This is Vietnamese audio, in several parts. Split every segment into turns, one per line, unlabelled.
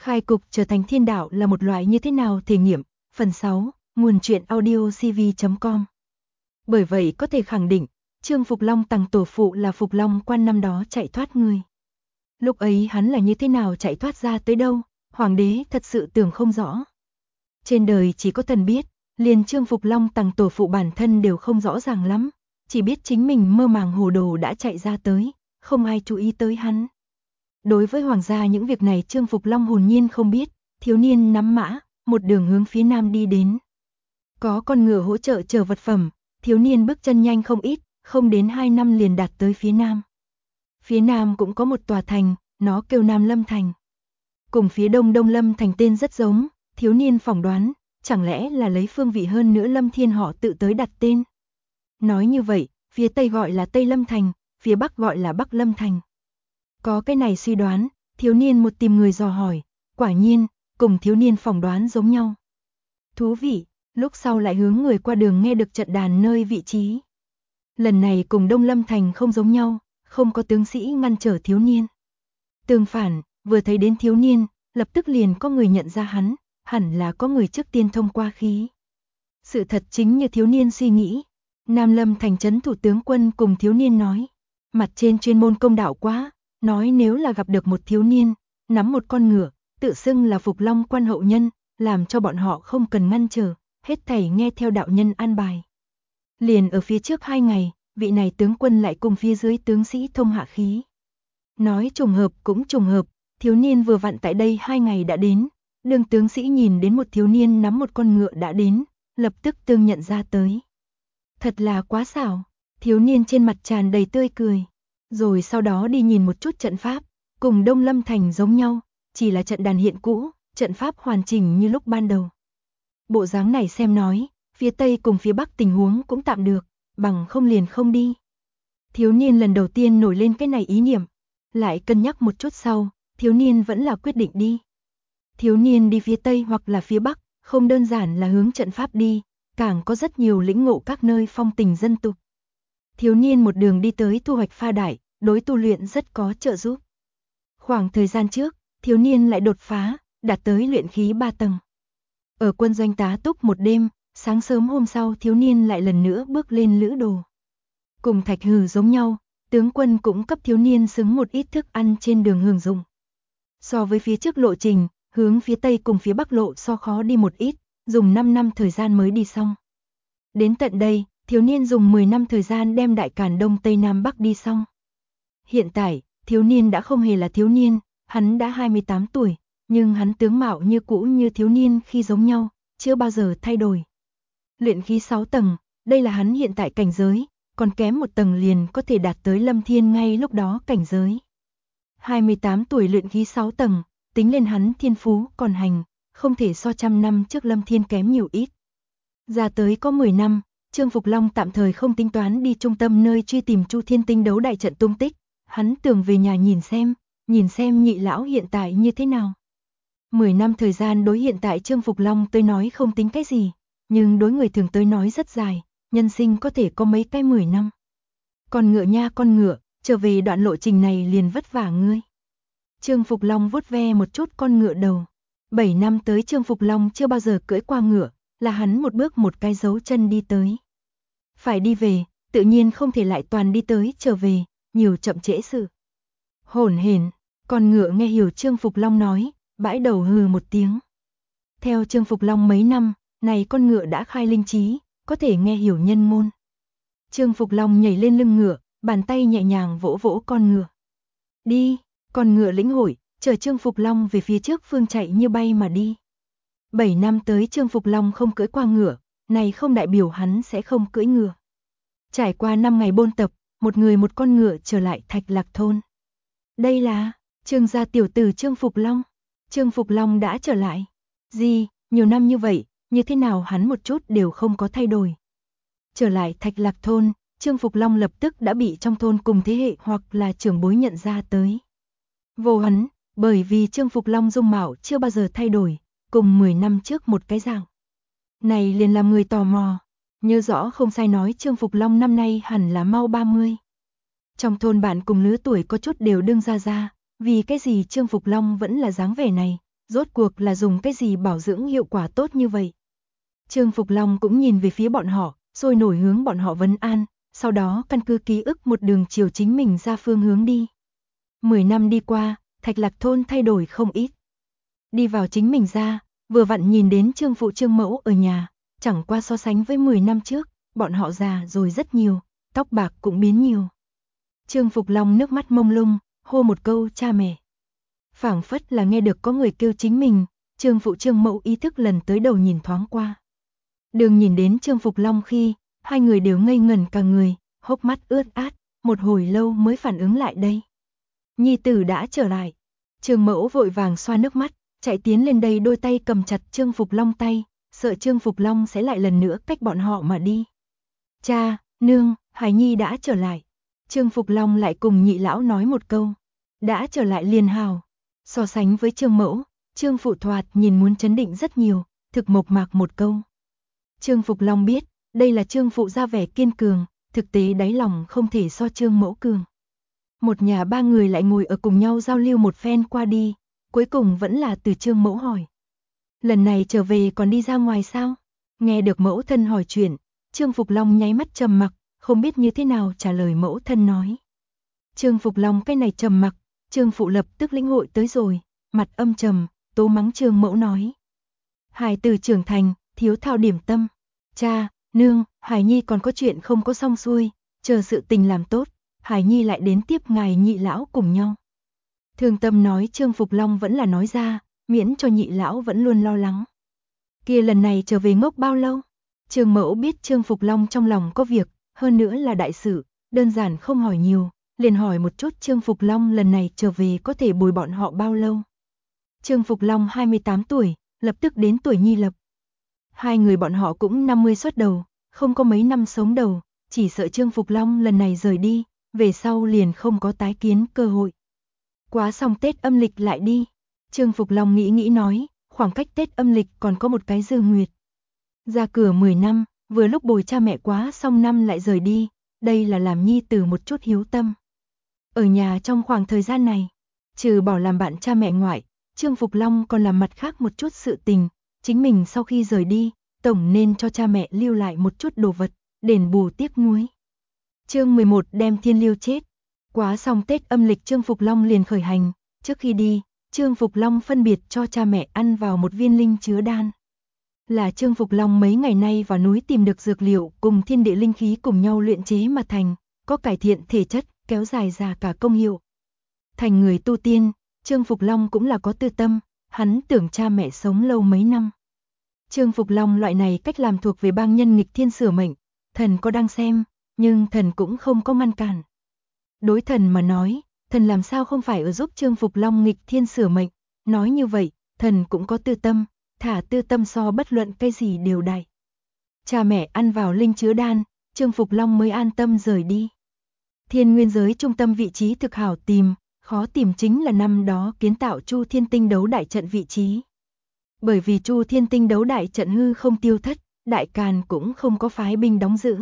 Khai cục trở thành thiên đạo là một loại như thế nào thể nghiệm? Phần 6, nguồn truyện audio cv.com. Bởi vậy có thể khẳng định, Trương Phục Long Tằng tổ phụ là Phục Long Quan năm đó chạy thoát người. Lúc ấy hắn là như thế nào chạy thoát ra tới đâu, hoàng đế thật sự tưởng không rõ. Trên đời chỉ có thần biết, liền Trương Phục Long Tằng tổ phụ bản thân đều không rõ ràng lắm, chỉ biết chính mình mơ màng hồ đồ đã chạy ra tới, không ai chú ý tới hắn. Đối với hoàng gia những việc này Trương Phục Long hồn nhiên không biết, thiếu niên nắm mã, một đường hướng phía nam đi đến. Có con ngựa hỗ trợ chở vật phẩm, thiếu niên bước chân nhanh không ít, không đến 2 năm liền đạt tới phía nam. Phía nam cũng có một tòa thành, nó kêu Nam Lâm Thành. Cùng phía đông Đông Lâm Thành tên rất giống, thiếu niên phỏng đoán, chẳng lẽ là lấy phương vị hơn nữa Lâm Thiên họ tự tới đặt tên. Nói như vậy, phía tây gọi là Tây Lâm Thành, phía bắc gọi là Bắc Lâm Thành. Có cái này suy đoán, thiếu niên một tìm người dò hỏi, quả nhiên, cùng thiếu niên phỏng đoán giống nhau. Thú vị, lúc sau lại hướng người qua đường nghe được trận đàn nơi vị trí. Lần này cùng Đông Lâm Thành không giống nhau, không có tướng sĩ ngăn trở thiếu niên. Tương phản, vừa thấy đến thiếu niên, lập tức liền có người nhận ra hắn, hẳn là có người trước tiên thông qua khí. Sự thật chính như thiếu niên suy nghĩ, Nam Lâm Thành trấn thủ tướng quân cùng thiếu niên nói, mặt trên chuyên môn công đạo quá, nói nếu là gặp được một thiếu niên, nắm một con ngựa, tự xưng là Phục Long Quan hậu nhân, làm cho bọn họ không cần ngăn trở, hết thảy nghe theo đạo nhân an bài. Liền ở phía trước 2 ngày, vị này tướng quân lại cùng phía dưới tướng sĩ thông hạ khí. Nói trùng hợp cũng trùng hợp, thiếu niên vừa vặn tại đây 2 ngày đã đến, đường tướng sĩ nhìn đến một thiếu niên nắm một con ngựa đã đến, lập tức tương nhận ra tới. Thật là quá xảo, thiếu niên trên mặt tràn đầy tươi cười. Rồi sau đó đi nhìn một chút trận pháp, cùng Đông Lâm Thành giống nhau, chỉ là trận đàn hiện cũ, trận pháp hoàn chỉnh như lúc ban đầu. Bộ dáng này xem nói, phía Tây cùng phía Bắc tình huống cũng tạm được, bằng không liền không đi. Thiếu niên lần đầu tiên nổi lên cái này ý niệm, lại cân nhắc một chút sau, thiếu niên vẫn là quyết định đi. Thiếu niên đi phía Tây hoặc là phía Bắc, không đơn giản là hướng trận pháp đi, càng có rất nhiều lĩnh ngộ các nơi phong tình dân tục. Thiếu niên một đường đi tới thu hoạch pha đại, đối tu luyện rất có trợ giúp. Khoảng thời gian trước, thiếu niên lại đột phá, đạt tới luyện khí 3 tầng. Ở quân doanh tá túc một đêm, sáng sớm hôm sau thiếu niên lại lần nữa bước lên lữ đồ. Cùng Thạch Hừ giống nhau, tướng quân cũng cấp thiếu niên xứng một ít thức ăn trên đường hưởng dụng. So với phía trước lộ trình, hướng phía Tây cùng phía Bắc lộ so khó đi một ít, dùng 5 năm thời gian mới đi xong. Đến tận đây, thiếu niên dùng 10 năm thời gian đem Đại Càn Đông Tây Nam Bắc đi xong. Hiện tại, thiếu niên đã không hề là thiếu niên, hắn đã 28 tuổi, nhưng hắn tướng mạo như cũ như thiếu niên khi giống nhau, chưa bao giờ thay đổi. Luyện khí 6 tầng, đây là hắn hiện tại cảnh giới, còn kém một tầng liền có thể đạt tới Lâm Thiên ngay lúc đó cảnh giới. 28 tuổi luyện khí 6 tầng, tính lên hắn thiên phú còn hành, không thể so 100 năm trước Lâm Thiên kém nhiều ít. Ra tới có 10 năm, Trương Phục Long tạm thời không tính toán đi trung tâm nơi truy tìm Chu Thiên Tinh đấu đại trận tung tích, hắn tưởng về nhà nhìn xem nhị lão hiện tại như thế nào. 10 năm thời gian đối hiện tại Trương Phục Long tới nói không tính cái gì, nhưng đối người thường tới nói rất dài, nhân sinh có thể có mấy cái 10 năm. Con ngựa nha con ngựa, trở về đoạn lộ trình này liền vất vả ngươi. Trương Phục Long vuốt ve một chút con ngựa đầu. 7 năm tới Trương Phục Long chưa bao giờ cưỡi qua ngựa, là hắn một bước một cái dấu chân đi tới. Phải đi về, tự nhiên không thể lại toàn đi tới trở về, nhiều chậm trễ sự. Hỗn hển, con ngựa nghe hiểu Trương Phục Long nói, bãi đầu hừ một tiếng. Theo Trương Phục Long mấy năm, này con ngựa đã khai linh trí, có thể nghe hiểu nhân ngôn. Trương Phục Long nhảy lên lưng ngựa, bàn tay nhẹ nhàng vỗ vỗ con ngựa. Đi, con ngựa lĩnh hội, chở Trương Phục Long về phía trước phương chạy như bay mà đi. 7 năm tới Trương Phục Long không cưỡi qua ngựa, này không đại biểu hắn sẽ không cưỡi ngựa. Trải qua 5 ngày bôn tập, một người một con ngựa trở lại Thạch Lạc thôn. Đây là Trương gia tiểu tử Trương Phục Long. Trương Phục Long đã trở lại. Gì, nhiều năm như vậy, như thế nào hắn một chút đều không có thay đổi. Trở lại Thạch Lạc thôn, Trương Phục Long lập tức đã bị trong thôn cùng thế hệ hoặc là trưởng bối nhận ra tới. Vô hắn, bởi vì Trương Phục Long dung mạo chưa bao giờ thay đổi, cùng 10 năm trước một cái dạng. Này liền làm người tò mò, nhớ rõ không sai nói Trương Phục Long năm nay hẳn là mau 30. Trong thôn bạn cùng lứa tuổi có chút đều đương ra, vì cái gì Trương Phục Long vẫn là dáng vẻ này, rốt cuộc là dùng cái gì bảo dưỡng hiệu quả tốt như vậy. Trương Phục Long cũng nhìn về phía bọn họ, rồi nổi hướng bọn họ vấn an, sau đó căn cứ ký ức một đường chiều chính mình ra phương hướng đi. 10 năm đi qua, Thạch Lạc thôn thay đổi không ít. Đi vào chính mình ra, vừa vặn nhìn đến Trương phụ Trương mẫu ở nhà, chẳng qua so sánh với 10 năm trước, bọn họ già rồi rất nhiều, tóc bạc cũng biến nhiều. Trương Phục Long nước mắt mông lung, hô một câu cha mẹ. Phảng phất là nghe được có người kêu chính mình, Trương phụ Trương mẫu ý thức lần tới đầu nhìn thoáng qua. Đường nhìn đến Trương Phục Long khi, hai người đều ngây ngẩn cả người, hốc mắt ướt át, một hồi lâu mới phản ứng lại đây. Nhi tử đã trở lại. Trương mẫu vội vàng xoa nước mắt, chạy tiến lên đây đôi tay cầm chặt Trương Phục Long tay, sợ Trương Phục Long sẽ lại lần nữa cách bọn họ mà đi. Cha, nương, Hải Nhi đã trở lại. Trương Phục Long lại cùng nhị lão nói một câu. Đã trở lại liền hào. So sánh với Trương mẫu, Trương phụ thoạt nhìn muốn chấn định rất nhiều, thực mộc mạc một câu. Trương Phục Long biết, đây là Trương phụ ra vẻ kiên cường, thực tế đáy lòng không thể so Trương mẫu cường. Một nhà ba người lại ngồi ở cùng nhau giao lưu một phen qua đi, cuối cùng vẫn là từ Trương mẫu hỏi. Lần này trở về còn đi ra ngoài sao? Nghe được mẫu thân hỏi chuyện, Trương Phục Long nháy mắt trầm mặc, không biết như thế nào trả lời mẫu thân nói. Trương Phục Long cái này trầm mặc, Trương phụ lập tức lĩnh hội tới rồi, mặt âm trầm, tố mắng Trương mẫu nói. Hải tử trưởng thành, thiếu thao điểm tâm. Cha, nương, Hải Nhi còn có chuyện không có xong xuôi, chờ sự tình làm tốt, Hải Nhi lại đến tiếp ngài nhị lão cùng nhau. Thương tâm nói Trương Phục Long vẫn là nói ra, miễn cho nhị lão vẫn luôn lo lắng. Kia lần này trở về ngốc bao lâu? Trương mẫu biết Trương Phục Long trong lòng có việc, hơn nữa là đại sự, đơn giản không hỏi nhiều, liền hỏi một chút Trương Phục Long lần này trở về có thể bồi bọn họ bao lâu. Trương Phục Long 28 tuổi, lập tức đến tuổi nhi lập. Hai người bọn họ cũng 50 xuất đầu, không có mấy năm sống đầu, chỉ sợ Trương Phục Long lần này rời đi, về sau liền không có tái kiến cơ hội. Quá xong Tết âm lịch lại đi. Trương Phục Long nghĩ nói, khoảng cách Tết âm lịch còn có một cái dư nguyệt. Ra cửa 10 năm, vừa lúc bồi cha mẹ quá xong năm lại rời đi, đây là làm nhi tử một chút hiếu tâm. Ở nhà trong khoảng thời gian này, trừ bỏ làm bạn cha mẹ ngoại, Trương Phục Long còn làm mặt khác một chút sự tình, chính mình sau khi rời đi, tổng nên cho cha mẹ lưu lại một chút đồ vật, đền bù tiếc nuối. Chương 11 đem Thiên Liêu chết. Quá xong Tết âm lịch Trương Phục Long liền khởi hành, trước khi đi, Trương Phục Long phân biệt cho cha mẹ ăn vào một viên linh chứa đan. Là Trương Phục Long mấy ngày nay vào núi tìm được dược liệu cùng thiên địa linh khí cùng nhau luyện chế mà thành, có cải thiện thể chất, kéo dài già cả công hiệu. Thành người tu tiên, Trương Phục Long cũng là có tư tâm, hắn tưởng cha mẹ sống lâu mấy năm. Trương Phục Long loại này cách làm thuộc về bang nhân nghịch thiên sửa mệnh, thần có đang xem, nhưng thần cũng không có ngăn cản. Đối thần mà nói, thần làm sao không phải ở giúp Trương Phục Long nghịch thiên sửa mệnh, nói như vậy, thần cũng có tư tâm, thả tư tâm so bất luận cái gì đều đại. Cha mẹ ăn vào linh chứa đan, Trương Phục Long mới an tâm rời đi. Thiên nguyên giới trung tâm vị trí thực hảo tìm, khó tìm chính là năm đó kiến tạo Chu Thiên Tinh đấu đại trận vị trí. Bởi vì Chu Thiên Tinh đấu đại trận hư không tiêu thất, Đại Càn cũng không có phái binh đóng giữ.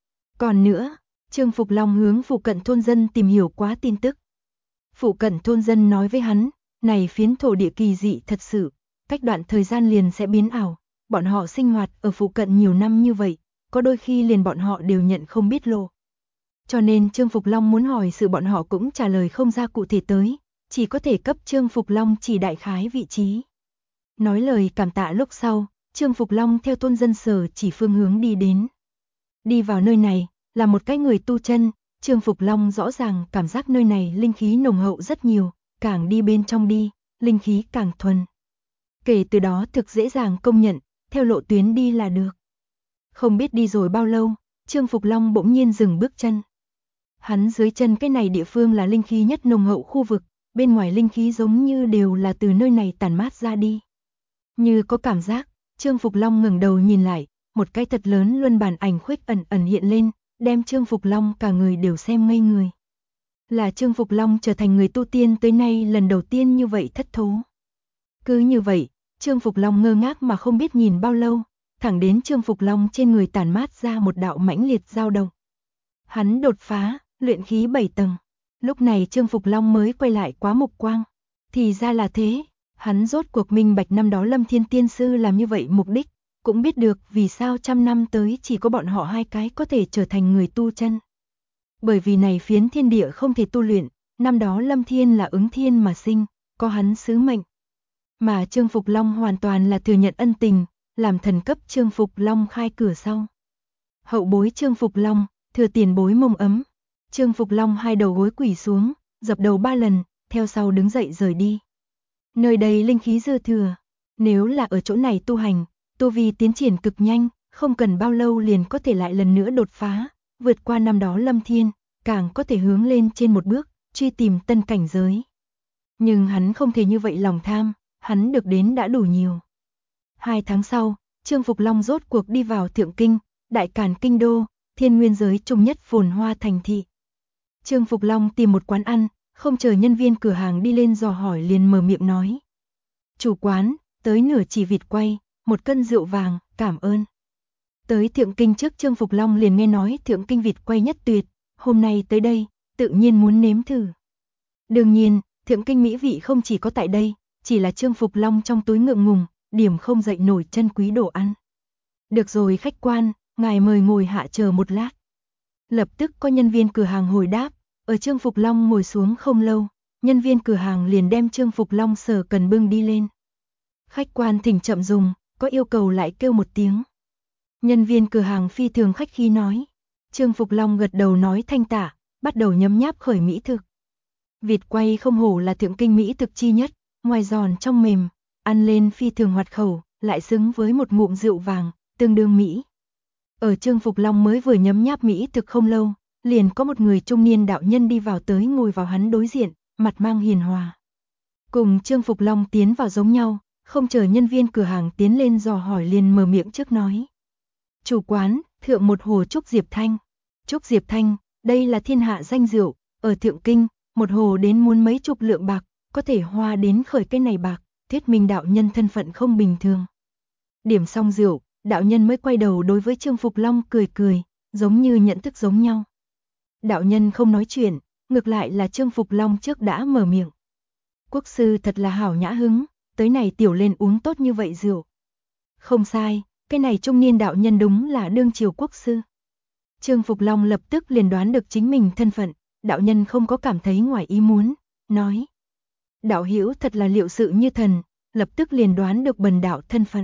Còn nữa, Trương Phục Long hướng phụ cận thôn dân tìm hiểu quá tin tức. Phụ cận thôn dân nói với hắn, này phiến thổ địa kỳ dị thật sự, cách đoạn thời gian liền sẽ biến ảo, bọn họ sinh hoạt ở phụ cận nhiều năm như vậy, có đôi khi liền bọn họ đều nhận không biết lộ. Cho nên Trương Phục Long muốn hỏi sự bọn họ cũng trả lời không ra cụ thể tới, chỉ có thể cấp Trương Phục Long chỉ đại khái vị trí. Nói lời cảm tạ lúc sau, Trương Phục Long theo thôn dân sở chỉ phương hướng đi đến. Đi vào nơi này, là một cái người tu chân, Trương Phục Long rõ ràng cảm giác nơi này linh khí nồng hậu rất nhiều, càng đi bên trong đi, linh khí càng thuần. Kể từ đó thực dễ dàng công nhận, theo lộ tuyến đi là được. Không biết đi rồi bao lâu, Trương Phục Long bỗng nhiên dừng bước chân. Hắn dưới chân cái này địa phương là linh khí nhất nồng hậu khu vực, bên ngoài linh khí giống như đều là từ nơi này tản mát ra đi. Như có cảm giác, Trương Phục Long ngẩng đầu nhìn lại, một cái thật lớn luân bản ảnh khuếch ẩn ẩn hiện lên, đem Trương Phục Long cả người đều xem ngây người. Là Trương Phục Long trở thành người tu tiên tới nay lần đầu tiên như vậy thất thố. Cứ như vậy, Trương Phục Long ngơ ngác mà không biết nhìn bao lâu, thẳng đến Trương Phục Long trên người tản mát ra một đạo mãnh liệt dao động. Hắn đột phá, luyện khí 7 tầng. Lúc này Trương Phục Long mới quay lại quá mục quang. Thì ra là thế, Hắn rốt cuộc minh bạch năm đó Lâm Thiên Tiên Sư làm như vậy mục đích, cũng biết được vì sao trăm năm tới chỉ có bọn họ hai cái có thể trở thành người tu chân. Bởi vì này phiến thiên địa không thể tu luyện, năm đó Lâm Thiên là ứng thiên mà sinh, có hắn sứ mệnh. Mà Trương Phục Long hoàn toàn là thừa nhận ân tình, làm thần cấp Trương Phục Long khai cửa sau. Hậu bối Trương Phục Long, thừa tiền bối mông ấm. Trương Phục Long hai đầu gối quỳ xuống, dập đầu 3 lần, theo sau đứng dậy rời đi. Nơi đây linh khí dư thừa, nếu là ở chỗ này tu hành, tu vi tiến triển cực nhanh, không cần bao lâu liền có thể lại lần nữa đột phá, vượt qua năm đó Lâm Thiên, càng có thể hướng lên trên một bước, truy tìm tân cảnh giới. Nhưng hắn không thể như vậy lòng tham, hắn được đến đã đủ nhiều. 2 tháng sau, Trương Phục Long rốt cuộc đi vào Thượng Kinh, đại càn kinh đô, thiên nguyên giới trung nhất phồn hoa thành thị. Trương Phục Long tìm một quán ăn, không chờ nhân viên cửa hàng đi lên dò hỏi liền mở miệng nói. Chủ quán, tới nửa chỉ vịt quay, 1 cân rượu vàng, cảm ơn. Tới Thượng Kinh trước Trương Phục Long liền nghe nói Thượng Kinh vịt quay nhất tuyệt, hôm nay tới đây, tự nhiên muốn nếm thử. Đương nhiên, Thượng Kinh mỹ vị không chỉ có tại đây, chỉ là Trương Phục Long trong túi ngượng ngùng, điểm không dậy nổi chân quý đồ ăn. Được rồi khách quan, ngài mời ngồi hạ chờ một lát. Lập tức có nhân viên cửa hàng hồi đáp, ở Trương Phục Long ngồi xuống không lâu, nhân viên cửa hàng liền đem Trương Phục Long sở cần bưng đi lên. Khách quan thỉnh chậm dùng, có yêu cầu lại kêu một tiếng. Nhân viên cửa hàng phi thường khách khí nói. Trương Phục Long gật đầu nói thanh tạ, bắt đầu nhấm nháp khởi mỹ thực. Vịt quay không hổ là Thượng Kinh mỹ thực chi nhất, ngoài giòn trong mềm, ăn lên phi thường hoạt khẩu, lại xứng với một ngụm rượu vàng, tương đương mỹ. Ở Trương Phục Long mới vừa nhấm nháp mỹ thực không lâu, liền có một người trung niên đạo nhân đi vào tới ngồi vào hắn đối diện, mặt mang hiền hòa. Cùng Trương Phục Long tiến vào giống nhau, không chờ nhân viên cửa hàng tiến lên dò hỏi liền mở miệng trước nói. Chủ quán, thượng một hồ Trúc Diệp Thanh. Trúc Diệp Thanh, đây là thiên hạ danh rượu, ở Thượng Kinh, một hồ đến muốn mấy chục lượng bạc, có thể hoa đến khởi cái này bạc, thuyết minh đạo nhân thân phận không bình thường. Điểm xong rượu, đạo nhân mới quay đầu đối với Trương Phục Long cười cười, giống như nhận thức giống nhau. Đạo nhân không nói chuyện, ngược lại là Trương Phục Long trước đã mở miệng. Quốc sư thật là hảo nhã hứng, tới này tiểu lên uống tốt như vậy rượu. Không sai, cái này trung niên đạo nhân đúng là đương triều quốc sư. Trương Phục Long lập tức liền đoán được chính mình thân phận, đạo nhân không có cảm thấy ngoài ý muốn, nói. Đạo hữu thật là liệu sự như thần, lập tức liền đoán được bần đạo thân phận.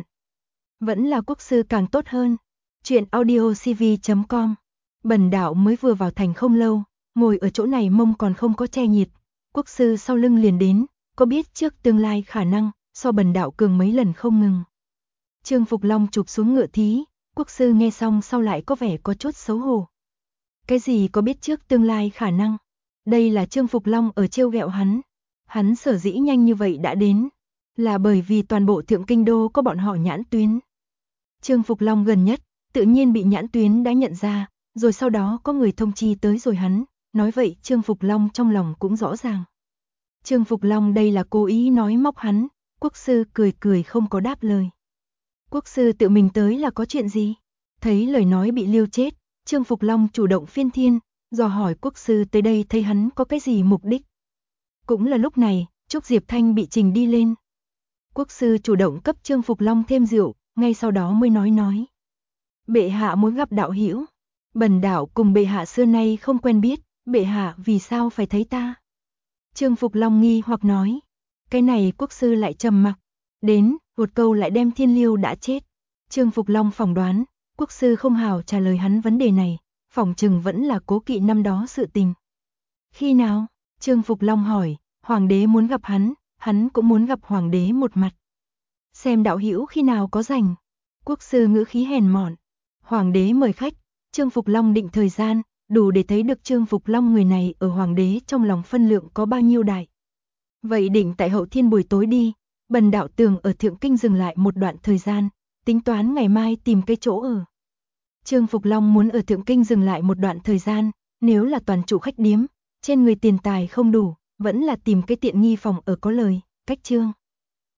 Vẫn là quốc sư càng tốt hơn. Chuyện audiocv.com. Bần đạo mới vừa vào thành không lâu, ngồi ở chỗ này mông còn không có che nhiệt. Quốc sư sau lưng liền đến, có biết trước tương lai khả năng, so bần đạo cường mấy lần không ngừng. Trương Phục Long chụp xuống ngựa thí, quốc sư nghe xong sau lại có vẻ có chút xấu hổ. Cái gì có biết trước tương lai khả năng? Đây là Trương Phục Long ở trêu ghẹo hắn. Hắn sở dĩ nhanh như vậy đã đến, là bởi vì toàn bộ Thượng Kinh đô có bọn họ nhãn tuyến. Trương Phục Long gần nhất, tự nhiên bị nhãn tuyến đã nhận ra, rồi sau đó có người thông chi tới rồi hắn, nói vậy Trương Phục Long trong lòng cũng rõ ràng. Trương Phục Long đây là cố ý nói móc hắn, quốc sư cười cười không có đáp lời. Quốc sư tự mình tới là có chuyện gì? Thấy lời nói bị liêu chết, Trương Phục Long chủ động phiên thiên, dò hỏi quốc sư tới đây thấy hắn có cái gì mục đích. Cũng là lúc này, Trúc Diệp Thanh bị trình đi lên. Quốc sư chủ động cấp Trương Phục Long thêm rượu, ngay sau đó mới nói. Bệ hạ muốn gặp đạo hữu. Bần đạo cùng bệ hạ xưa nay không quen biết, bệ hạ vì sao phải thấy ta? Trương Phục Long nghi hoặc nói. Cái này quốc sư lại trầm mặc. Đến, một câu lại đem Thiên Liêu đã chết. Trương Phục Long phỏng đoán, quốc sư không hào trả lời hắn vấn đề này, phỏng chừng vẫn là cố kỵ năm đó sự tình. Khi nào? Trương Phục Long hỏi, hoàng đế muốn gặp hắn cũng muốn gặp hoàng đế một mặt. Xem đạo hữu khi nào có rảnh. Quốc sư ngữ khí hèn mọn. Hoàng đế mời khách, Trương Phục Long định thời gian, đủ để thấy được Trương Phục Long người này ở hoàng đế trong lòng phân lượng có bao nhiêu đại. Vậy định tại Hậu Thiên buổi tối đi, bần đạo tường ở Thượng Kinh dừng lại một đoạn thời gian, tính toán ngày mai tìm cái chỗ ở. Trương Phục Long muốn ở Thượng Kinh dừng lại một đoạn thời gian, nếu là toàn chủ khách điếm, trên người tiền tài không đủ, vẫn là tìm cái tiện nghi phòng ở có lời, cách chương.